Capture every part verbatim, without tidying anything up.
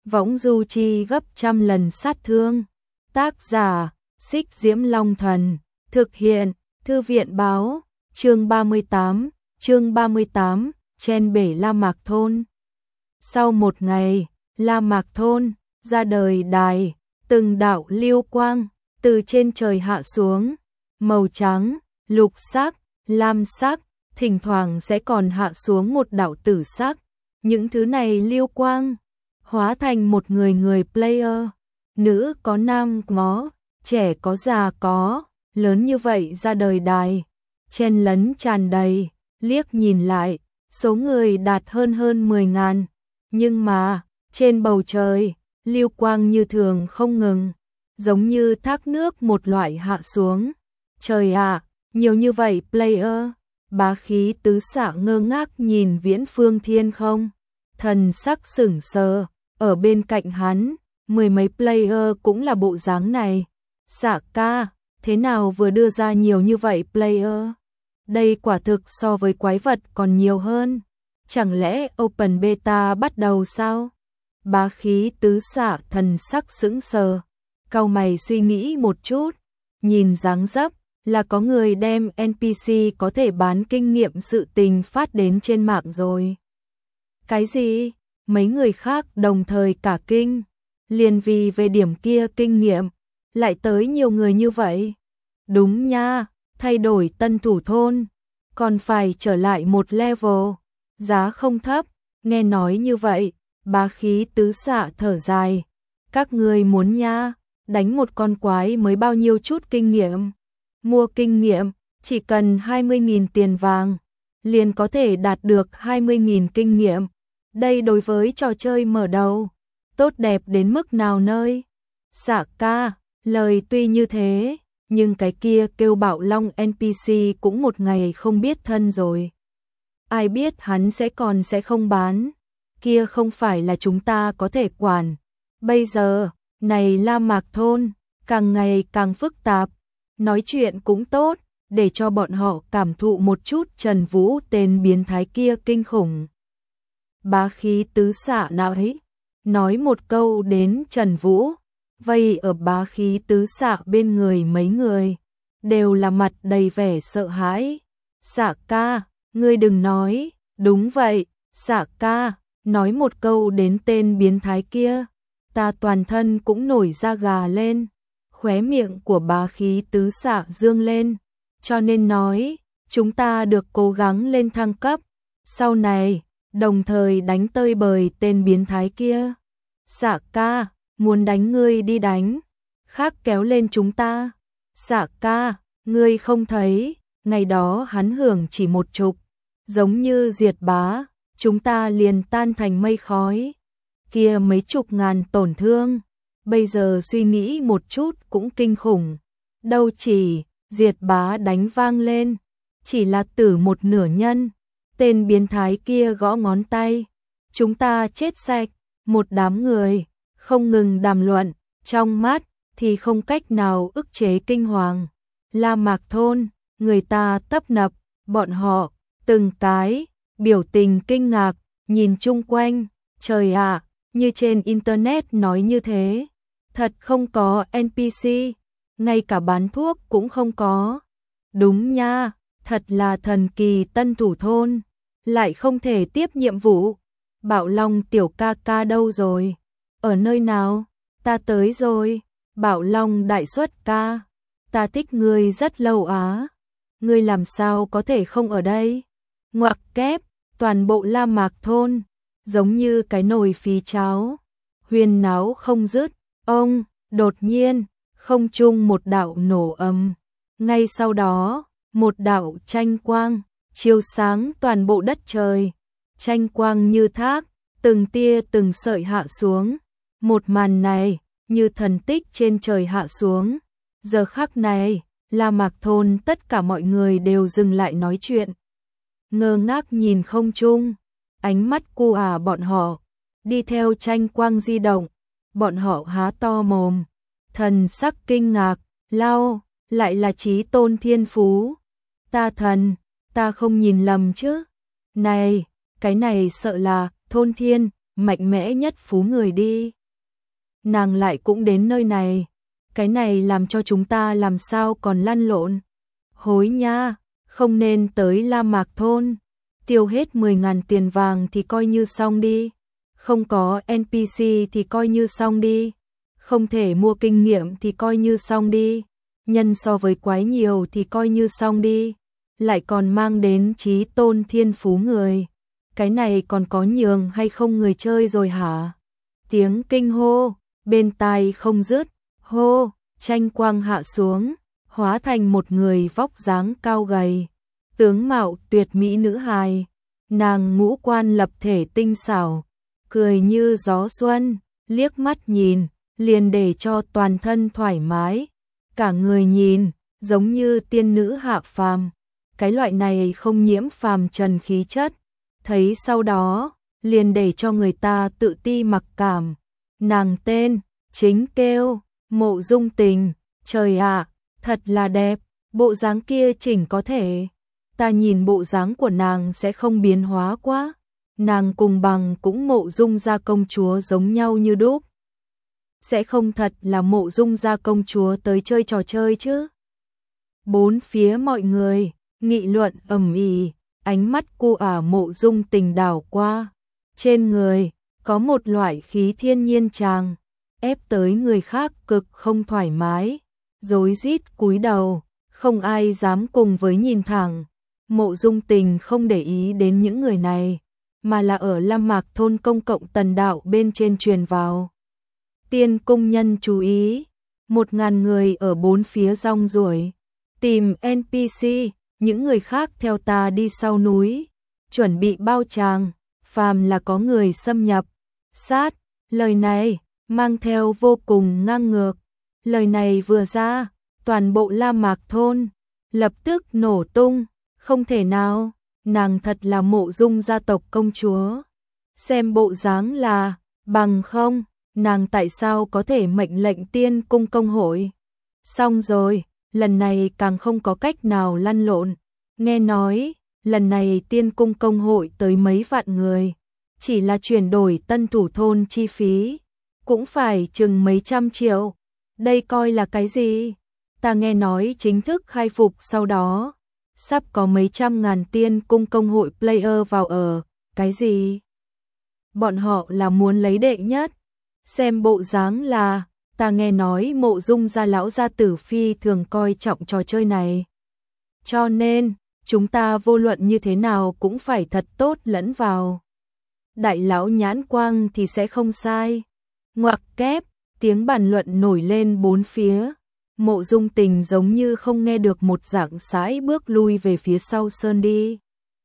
võng du chi gấp trăm lần sát thương. Tác giả, Xích Diễm Long Thần, thực hiện, Thư viện Báo, chương ba mươi tám, chương ba mươi tám, trên bể La Mạc Thôn. Sau một ngày, La Mạc Thôn, ra đời đài, từng đạo lưu quang, từ trên trời hạ xuống, màu trắng, lục sắc, lam sắc, thỉnh thoảng sẽ còn hạ xuống một đạo tử sắc. Những thứ này lưu quang, hóa thành một người người player, nữ có nam có, trẻ có già có, lớn như vậy ra đời đài, chen lấn tràn đầy, liếc nhìn lại, số người đạt hơn hơn mười ngàn, nhưng mà, trên bầu trời, lưu quang như thường không ngừng, giống như thác nước một loại hạ xuống. Trời ạ, nhiều như vậy player, bá khí tứ xạ ngơ ngác nhìn Viễn Phương Thiên không, thần sắc sững sờ, ở bên cạnh hắn, mười mấy player cũng là bộ dáng này. Xạ ca, thế nào vừa đưa ra nhiều như vậy player? Đây quả thực so với quái vật còn nhiều hơn. Chẳng lẽ Open Beta bắt đầu sao? Bá khí tứ xạ thần sắc sững sờ, cau mày suy nghĩ một chút, nhìn dáng dấp là có người đem en pê xê có thể bán kinh nghiệm sự tình phát đến trên mạng rồi. Cái gì? Mấy người khác đồng thời cả kinh, liền vì về điểm kia kinh nghiệm, lại tới nhiều người như vậy. Đúng nha, thay đổi tân thủ thôn, còn phải trở lại một level, giá không thấp, nghe nói như vậy, bá khí tứ xạ thở dài. Các người muốn nha, đánh một con quái mới bao nhiêu chút kinh nghiệm. Mua kinh nghiệm, chỉ cần hai mươi nghìn tiền vàng, liền có thể đạt được hai mươi nghìn kinh nghiệm. Đây đối với trò chơi mở đầu, tốt đẹp đến mức nào nơi. Xạ ca, lời tuy như thế, nhưng cái kia kêu Bạo Long en pê xê cũng một ngày không biết thân rồi. Ai biết hắn sẽ còn sẽ không bán, kia không phải là chúng ta có thể quản. Bây giờ, này La Mạc Thôn, càng ngày càng phức tạp, nói chuyện cũng tốt, để cho bọn họ cảm thụ một chút Trần Vũ tên biến thái kia kinh khủng. Bá khí tứ xạ nói, nói một câu đến Trần Vũ, vây ở bá khí tứ xạ bên người mấy người, đều là mặt đầy vẻ sợ hãi. Xạ ca, ngươi đừng nói, đúng vậy, xạ ca, nói một câu đến tên biến thái kia, ta toàn thân cũng nổi da gà lên. Khóe miệng của bá khí tứ xạ dương lên, cho nên nói, chúng ta được cố gắng lên thăng cấp, sau này, đồng thời đánh tơi bời tên biến thái kia. Xạ ca, muốn đánh ngươi đi đánh, khác kéo lên chúng ta. Xạ ca, ngươi không thấy, ngày đó hắn hưởng chỉ một chục, giống như diệt bá, chúng ta liền tan thành mây khói. Kia mấy chục ngàn tổn thương, bây giờ suy nghĩ một chút cũng kinh khủng. Đâu chỉ, diệt bá đánh vang lên, chỉ là tử một nửa nhân. Tên biến thái kia gõ ngón tay, chúng ta chết sạch, một đám người, không ngừng đàm luận, trong mắt, thì không cách nào ức chế kinh hoàng. La Mạc Thôn, người ta tấp nập, bọn họ, từng cái, biểu tình kinh ngạc, nhìn chung quanh, trời ạ, như trên Internet nói như thế. Thật không có en pê xê, ngay cả bán thuốc cũng không có. Đúng nha, thật là thần kỳ tân thủ thôn, lại không thể tiếp nhiệm vụ. Bạo Long tiểu ca ca đâu rồi? Ở nơi nào? Ta tới rồi. Bạo Long đại xuất ca, ta thích ngươi rất lâu á. Ngươi làm sao có thể không ở đây? Ngoặc kép, toàn bộ La Mạc Thôn, giống như cái nồi phí cháo, huyên náo không dứt. Ông, đột nhiên, không trung một đạo nổ ầm, ngay sau đó, một đạo tranh quang, chiếu sáng toàn bộ đất trời, tranh quang như thác, từng tia từng sợi hạ xuống, một màn này, như thần tích trên trời hạ xuống. Giờ khắc này, La Mạc Thôn tất cả mọi người đều dừng lại nói chuyện, ngơ ngác nhìn không trung, ánh mắt cu ả bọn họ, đi theo tranh quang di động. Bọn họ há to mồm, thần sắc kinh ngạc, lao, lại là Chí Tôn Thiên Phú. Ta thần, ta không nhìn lầm chứ? Này, cái này sợ là thôn thiên, mạnh mẽ nhất phú người đi. nàng lại cũng đến nơi này. Cái này làm cho chúng ta làm sao còn lăn lộn. Hối nha, không nên tới La Mạc thôn. Tiêu hết mười ngàn tiền vàng thì coi như xong đi. Không có en pê xê thì coi như xong đi. Không thể mua kinh nghiệm thì coi như xong đi. Nhân so với quái nhiều thì coi như xong đi. Lại còn mang đến trí tôn thiên phú người. Cái này còn có nhường hay không người chơi rồi hả? Tiếng kinh hô, bên tai không dứt. Hô, tranh quang hạ xuống, hóa thành một người vóc dáng cao gầy. Tướng mạo tuyệt mỹ nữ hài. Nàng ngũ quan lập thể tinh xảo, cười như gió xuân, liếc mắt nhìn, liền để cho toàn thân thoải mái. Cả người nhìn, giống như tiên nữ hạ phàm. Cái loại này không nhiễm phàm trần khí chất. Thấy sau đó, liền để cho người ta tự ti mặc cảm. Nàng tên, chính kêu, Mộ Dung Tình. Trời ạ, thật là đẹp, bộ dáng kia chỉnh có thể. Ta nhìn bộ dáng của nàng sẽ không biến hóa quá. Nàng cùng bằng cũng Mộ Dung gia công chúa giống nhau như đúc. Sẽ không thật là Mộ Dung gia công chúa tới chơi trò chơi chứ. Bốn phía mọi người nghị luận ầm ĩ, ánh mắt cô ả Mộ Dung Tình đảo qua. Trên người có một loại khí thiên nhiên tràng, ép tới người khác cực không thoải mái, rối rít cúi đầu, không ai dám cùng với nhìn thẳng. Mộ Dung Tình không để ý đến những người này, mà là ở La Mạc thôn công cộng tần đạo bên trên truyền vào. Tiên cung nhân chú ý, một ngàn người ở bốn phía rong ruổi, tìm en pê xê, những người khác theo ta đi sau núi, chuẩn bị bao tràng, phàm là có người xâm nhập, sát. Lời này mang theo vô cùng ngang ngược. Lời này vừa ra, toàn bộ La Mạc thôn lập tức nổ tung. Không thể nào, nàng thật là Mộ Dung gia tộc công chúa. Xem bộ dáng là, bằng không, nàng tại sao có thể mệnh lệnh tiên cung công hội. Xong rồi, lần này càng không có cách nào lăn lộn. Nghe nói, lần này tiên cung công hội tới mấy vạn người. Chỉ là chuyển đổi tân thủ thôn chi phí, cũng phải chừng mấy trăm triệu. Đây coi là cái gì? Ta nghe nói chính thức khai phục sau đó. Sắp có mấy trăm ngàn tiên cung công hội player vào ở, cái gì? Bọn họ là muốn lấy đệ nhất. Xem bộ dáng là, ta nghe nói Mộ Dung gia lão gia tử phi thường coi trọng trò chơi này. Cho nên, chúng ta vô luận như thế nào cũng phải thật tốt lẫn vào. Đại lão nhãn quang thì sẽ không sai. Ngoặc kép, tiếng bàn luận nổi lên bốn phía. Mộ Dung Tình giống như không nghe được một dạng sải bước lui về phía sau sơn đi.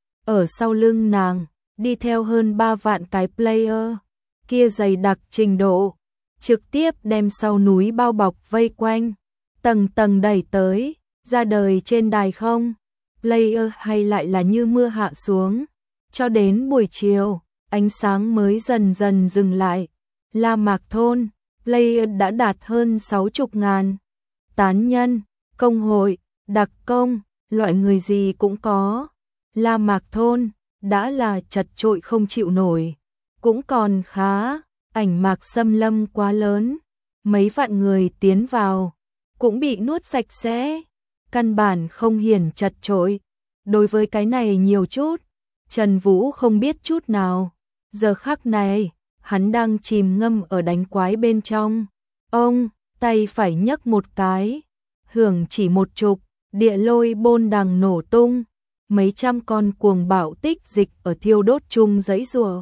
Ở sau lưng nàng, đi theo hơn ba vạn cái player, kia dày đặc trình độ, trực tiếp đem sau núi bao bọc vây quanh, tầng tầng đẩy tới, ra đời trên đài không. Player hay lại là như mưa hạ xuống, cho đến buổi chiều, ánh sáng mới dần dần dừng lại. La Mạc thôn, player đã đạt hơn sáu chục ngàn. Tán nhân, công hội, đặc công, loại người gì cũng có. La Mạc thôn đã là chật trội không chịu nổi, cũng còn khá, ảnh mạc xâm lâm quá lớn, mấy vạn người tiến vào, cũng bị nuốt sạch sẽ, căn bản không hiển chật trội. Đối với cái này nhiều chút, Trần Vũ không biết chút nào. Giờ khắc này, hắn đang chìm ngâm ở đánh quái bên trong. Ông, tay phải nhấc một cái, hưởng chỉ một chục, địa lôi bôn đằng nổ tung, mấy trăm con cuồng bạo tích dịch ở thiêu đốt chung giấy rùa.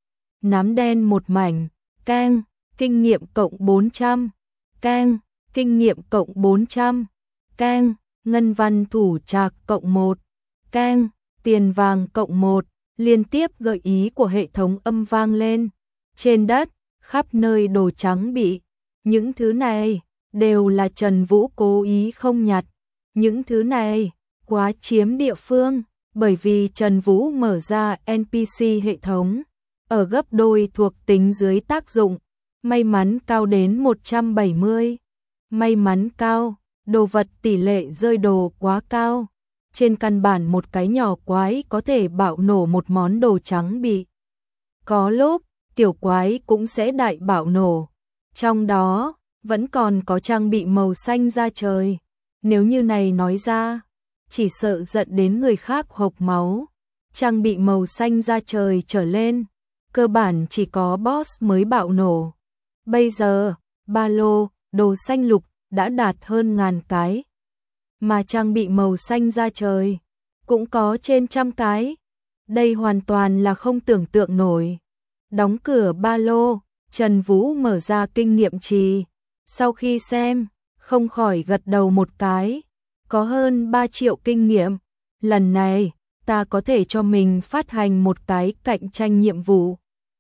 Nám đen một mảnh, keng, kinh nghiệm cộng bốn trăm, keng, kinh nghiệm cộng bốn trăm, keng, ngân văn thủ trạc cộng một, keng, tiền vàng cộng một, liên tiếp gợi ý của hệ thống âm vang lên. Trên đất, khắp nơi đồ trắng bị. Những thứ này đều là Trần Vũ cố ý không nhặt. Những thứ này quá chiếm địa phương, bởi vì Trần Vũ mở ra en pê xê hệ thống ở gấp đôi thuộc tính dưới tác dụng, may mắn cao đến một trăm bảy mươi. May mắn cao, đồ vật tỷ lệ rơi đồ quá cao. Trên căn bản một cái nhỏ quái có thể bạo nổ một món đồ trắng bị. Có lúc, tiểu quái cũng sẽ đại bạo nổ. Trong đó, vẫn còn có trang bị màu xanh da trời. Nếu như này nói ra, chỉ sợ giận đến người khác hộc máu. Trang bị màu xanh da trời trở lên, cơ bản chỉ có boss mới bạo nổ. Bây giờ, ba lô, đồ xanh lục đã đạt hơn ngàn cái. Mà trang bị màu xanh da trời, cũng có trên trăm cái. Đây hoàn toàn là không tưởng tượng nổi. Đóng cửa ba lô, Trần Vũ mở ra kinh nghiệm trì. Sau khi xem, không khỏi gật đầu một cái. Có hơn ba triệu kinh nghiệm. Lần này, ta có thể cho mình phát hành một cái cạnh tranh nhiệm vụ.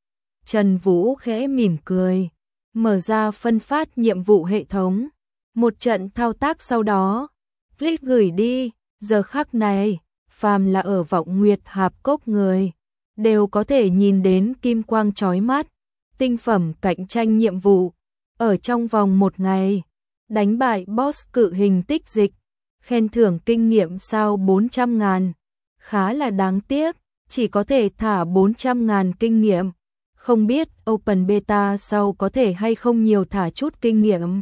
Trần Vũ khẽ mỉm cười, mở ra phân phát nhiệm vụ hệ thống. Một trận thao tác sau đó, click gửi đi. Giờ khắc này, phàm là ở Vọng Nguyệt Hạp Cốc người, đều có thể nhìn đến kim quang chói mắt. Tinh phẩm cạnh tranh nhiệm vụ. Ở trong vòng một ngày, đánh bại boss cự hình tích dịch, khen thưởng kinh nghiệm sao bốn trăm ngàn. Khá là đáng tiếc, chỉ có thể thả bốn trăm ngàn kinh nghiệm. Không biết Open Beta sau có thể hay không nhiều thả chút kinh nghiệm.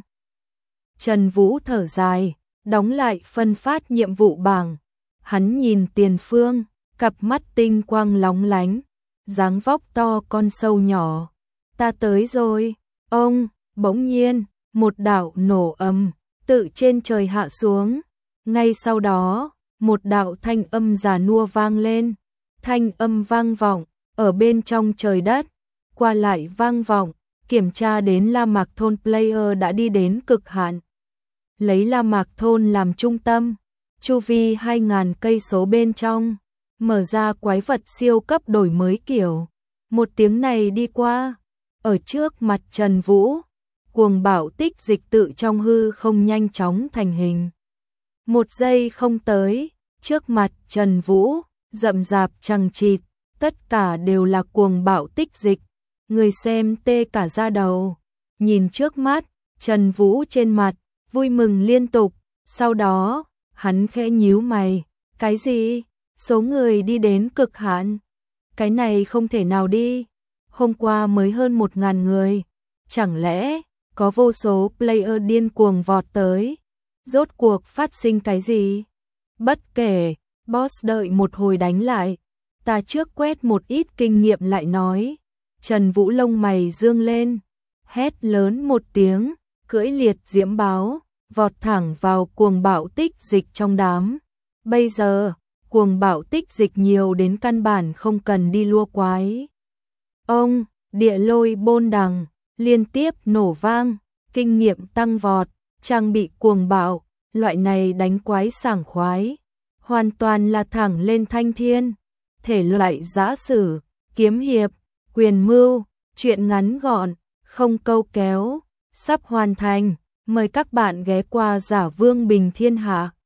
Trần Vũ thở dài, đóng lại phân phát nhiệm vụ bảng. Hắn nhìn tiền phương, cặp mắt tinh quang lóng lánh, dáng vóc to con sâu nhỏ. Ta tới rồi, ông, bỗng nhiên, một đạo nổ ầm, tự trên trời hạ xuống. Ngay sau đó, một đạo thanh âm già nua vang lên. Thanh âm vang vọng, ở bên trong trời đất, qua lại vang vọng, kiểm tra đến La Mạc Thôn player đã đi đến cực hạn. Lấy La Mạc Thôn làm trung tâm, chu vi hai nghìn cây số bên trong, mở ra quái vật siêu cấp đổi mới kiểu. Một tiếng này đi qua, ở trước mặt Trần Vũ, cuồng bạo tích dịch tự trong hư không nhanh chóng thành hình. Một giây không tới, trước mặt Trần Vũ, rậm rạp chằng chịt, tất cả đều là cuồng bạo tích dịch. Người xem tê cả da đầu, nhìn trước mắt, Trần Vũ trên mặt, vui mừng liên tục. Sau đó, hắn khẽ nhíu mày, cái gì? Số người đi đến cực hạn? Cái này không thể nào đi. Hôm qua mới hơn một ngàn người, chẳng lẽ có vô số player điên cuồng vọt tới? Rốt cuộc phát sinh cái gì? Bất kể, boss đợi một hồi đánh lại. Ta trước quét một ít kinh nghiệm lại nói. Trần Vũ lông mày dương lên, hét lớn một tiếng, cưỡi liệt diễm báo, vọt thẳng vào cuồng bạo tích dịch trong đám. Bây giờ, cuồng bạo tích dịch nhiều đến căn bản không cần đi lua quái. Ông, địa lôi bôn đằng, liên tiếp nổ vang, kinh nghiệm tăng vọt, trang bị cuồng bạo, loại này đánh quái sảng khoái, hoàn toàn là thẳng lên thanh thiên. Thể loại giã sử, kiếm hiệp, quyền mưu, truyện ngắn gọn, không câu kéo, sắp hoàn thành. Mời các bạn ghé qua Giả Vương Bình Thiên Hạ.